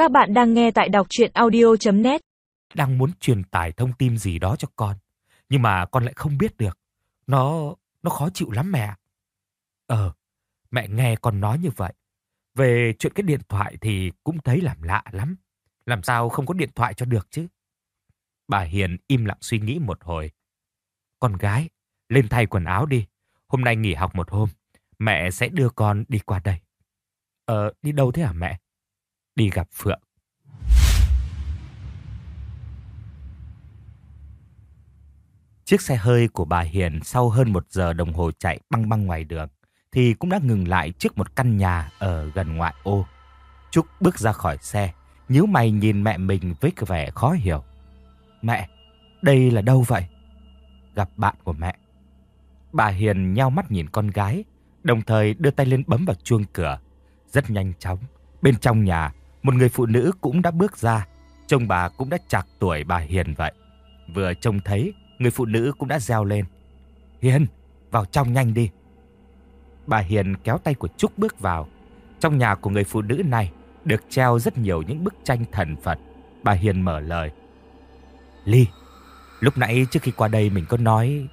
Các bạn đang nghe tại đọc truyện audio.net. Đang muốn truyền tải thông tin gì đó cho con, nhưng mà con lại không biết được. Nó khó chịu lắm mẹ. Mẹ nghe con nói như vậy. Về chuyện cái điện thoại thì cũng thấy làm lạ lắm. Làm sao không có điện thoại cho được chứ? Bà Hiền im lặng suy nghĩ một hồi. Con gái, lên thay quần áo đi. Hôm nay nghỉ học một hôm, mẹ sẽ đưa con đi qua đây. Đi đâu thế hả mẹ? Đi gặp Phượng. Chiếc xe hơi của bà Hiền sau hơn 1 giờ đồng hồ chạy băng băng ngoài đường thì cũng đã ngừng lại trước một căn nhà ở gần ngoại ô. Trúc bước ra khỏi xe, nhíu mày nhìn mẹ mình với vẻ khó hiểu. Mẹ, đây là đâu vậy? Gặp bạn của mẹ. Bà Hiền nheo mắt nhìn con gái, đồng thời đưa tay lên bấm vào chuông cửa. Rất nhanh chóng, bên trong nhà, một người phụ nữ cũng đã bước ra. Trông bà cũng đã trạc tuổi bà Hiền vậy. Vừa trông thấy, người phụ nữ cũng đã reo lên. Hiền, vào trong nhanh đi. Bà Hiền kéo tay của Trúc bước vào. Trong nhà của người phụ nữ này được treo rất nhiều những bức tranh thần Phật. Bà Hiền mở lời. Ly, lúc nãy trước khi qua đây mình có nói...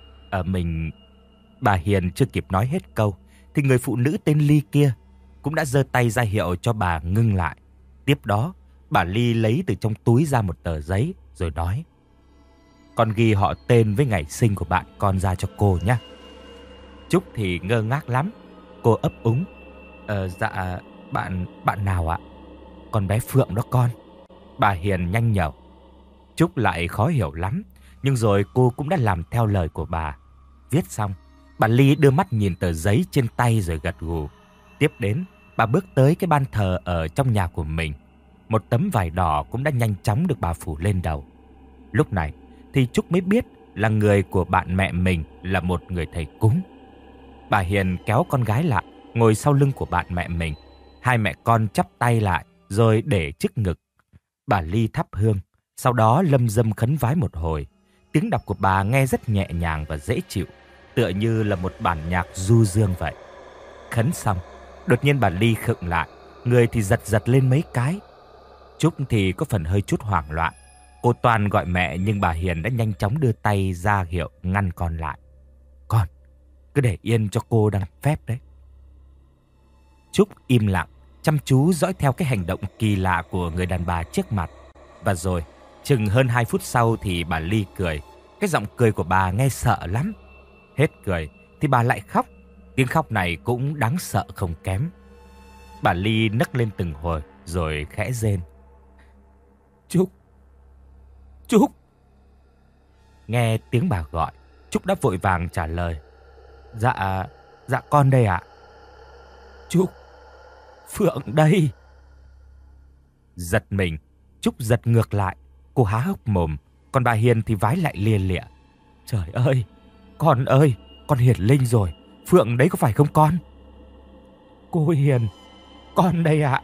Bà Hiền chưa kịp nói hết câu thì người phụ nữ tên Ly kia cũng đã giơ tay ra hiệu cho bà ngưng lại. Tiếp đó, bà Ly lấy từ trong túi ra một tờ giấy rồi nói. Con ghi họ tên với ngày sinh của bạn con ra cho cô nhé. Trúc thì ngơ ngác lắm. Cô ấp úng. Dạ, bạn nào ạ? Con bé Phượng đó con. Bà Hiền nhanh nhở. Trúc lại khó hiểu lắm, nhưng rồi cô cũng đã làm theo lời của bà. Viết xong, bà Ly đưa mắt nhìn tờ giấy trên tay rồi gật gù. Tiếp đến, bà bước tới cái ban thờ ở trong nhà của mình. Một tấm vải đỏ cũng đã nhanh chóng được bà phủ lên đầu. Lúc này thì Trúc mới biết là người của bạn mẹ mình là một người thầy cúng. Bà Hiền kéo con gái lại, ngồi sau lưng của bạn mẹ mình. Hai mẹ con chắp tay lại rồi để trước ngực. Bà Ly thắp hương, sau đó lâm dâm khấn vái một hồi. Tiếng đọc của bà nghe rất nhẹ nhàng và dễ chịu, tựa như là một bản nhạc du dương vậy. Khấn xong, đột nhiên bà Ly khựng lại, người thì giật giật lên mấy cái. Trúc thì có phần hơi chút hoảng loạn. Cô toàn gọi mẹ nhưng bà Hiền đã nhanh chóng đưa tay ra hiệu ngăn con lại. Con, cứ để yên cho cô đang phép đấy. Trúc im lặng, chăm chú dõi theo cái hành động kỳ lạ của người đàn bà trước mặt. Và rồi, chừng hơn 2 phút sau thì bà Ly cười. Cái giọng cười của bà nghe sợ lắm. Hết cười thì bà lại khóc. Tiếng khóc này cũng đáng sợ không kém. Bà Ly nấc lên từng hồi rồi khẽ rên. Trúc, Trúc. Nghe tiếng bà gọi, Trúc đã vội vàng trả lời. Dạ con đây ạ. Trúc, Phượng đây. Giật mình, Trúc giật ngược lại. Cô há hốc mồm, còn bà Hiền thì vái lại lia lịa. Trời ơi, con hiển linh rồi. Phượng đấy có phải không con? Cô Hiền, con đây ạ.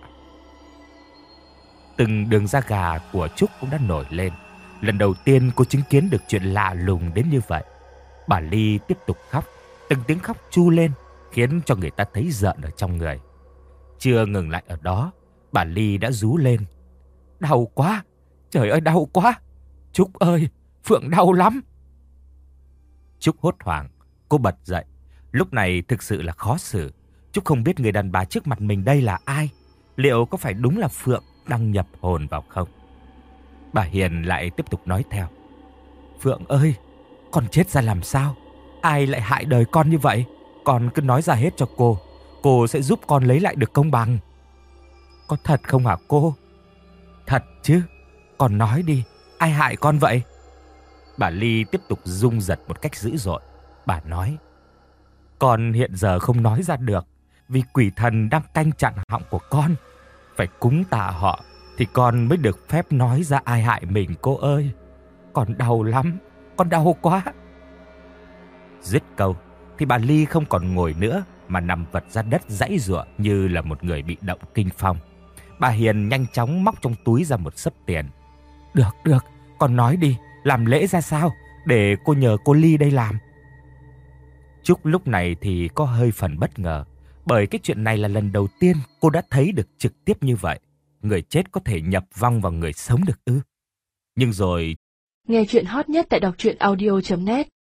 Từng đường da gà của Trúc cũng đã nổi lên. Lần đầu tiên cô chứng kiến được chuyện lạ lùng đến như vậy. Bà Ly tiếp tục khóc. Từng tiếng khóc chu lên khiến cho người ta thấy rợn ở trong người. Chưa ngừng lại ở đó, bà Ly đã rú lên. Đau quá, trời ơi đau quá. Trúc ơi, Phượng đau lắm. Trúc hốt hoảng, cô bật dậy. Lúc này thực sự là khó xử. Trúc không biết người đàn bà trước mặt mình đây là ai. Liệu có phải đúng là Phượng đang nhập hồn vào không? Bà Hiền lại tiếp tục nói theo. Phượng ơi, con chết ra làm sao? Ai lại hại đời con như vậy? Con cứ nói ra hết cho cô. Cô sẽ giúp con lấy lại được công bằng. Có thật không hả cô? Thật chứ. Con nói đi, ai hại con vậy? Bà Ly tiếp tục rung giật một cách dữ dội. Bà nói. Con hiện giờ không nói ra được, vì quỷ thần đang canh chặn họng của con. Phải cúng tạ họ thì con mới được phép nói ra ai hại mình cô ơi. Con đau lắm, con đau quá. Dứt câu thì bà Ly không còn ngồi nữa mà nằm vật ra đất giãy giụa như là một người bị động kinh phong. Bà Hiền nhanh chóng móc trong túi ra một xấp tiền. Được, con nói đi, làm lễ ra sao để cô nhờ cô Ly đây làm. Trúc lúc này thì có hơi phần bất ngờ, bởi cái chuyện này là lần đầu tiên cô đã thấy được trực tiếp như vậy. người chết có thể nhập vong vào người sống được ư? Nhưng rồi Nghe chuyện hot nhất tại đọc truyện audio.net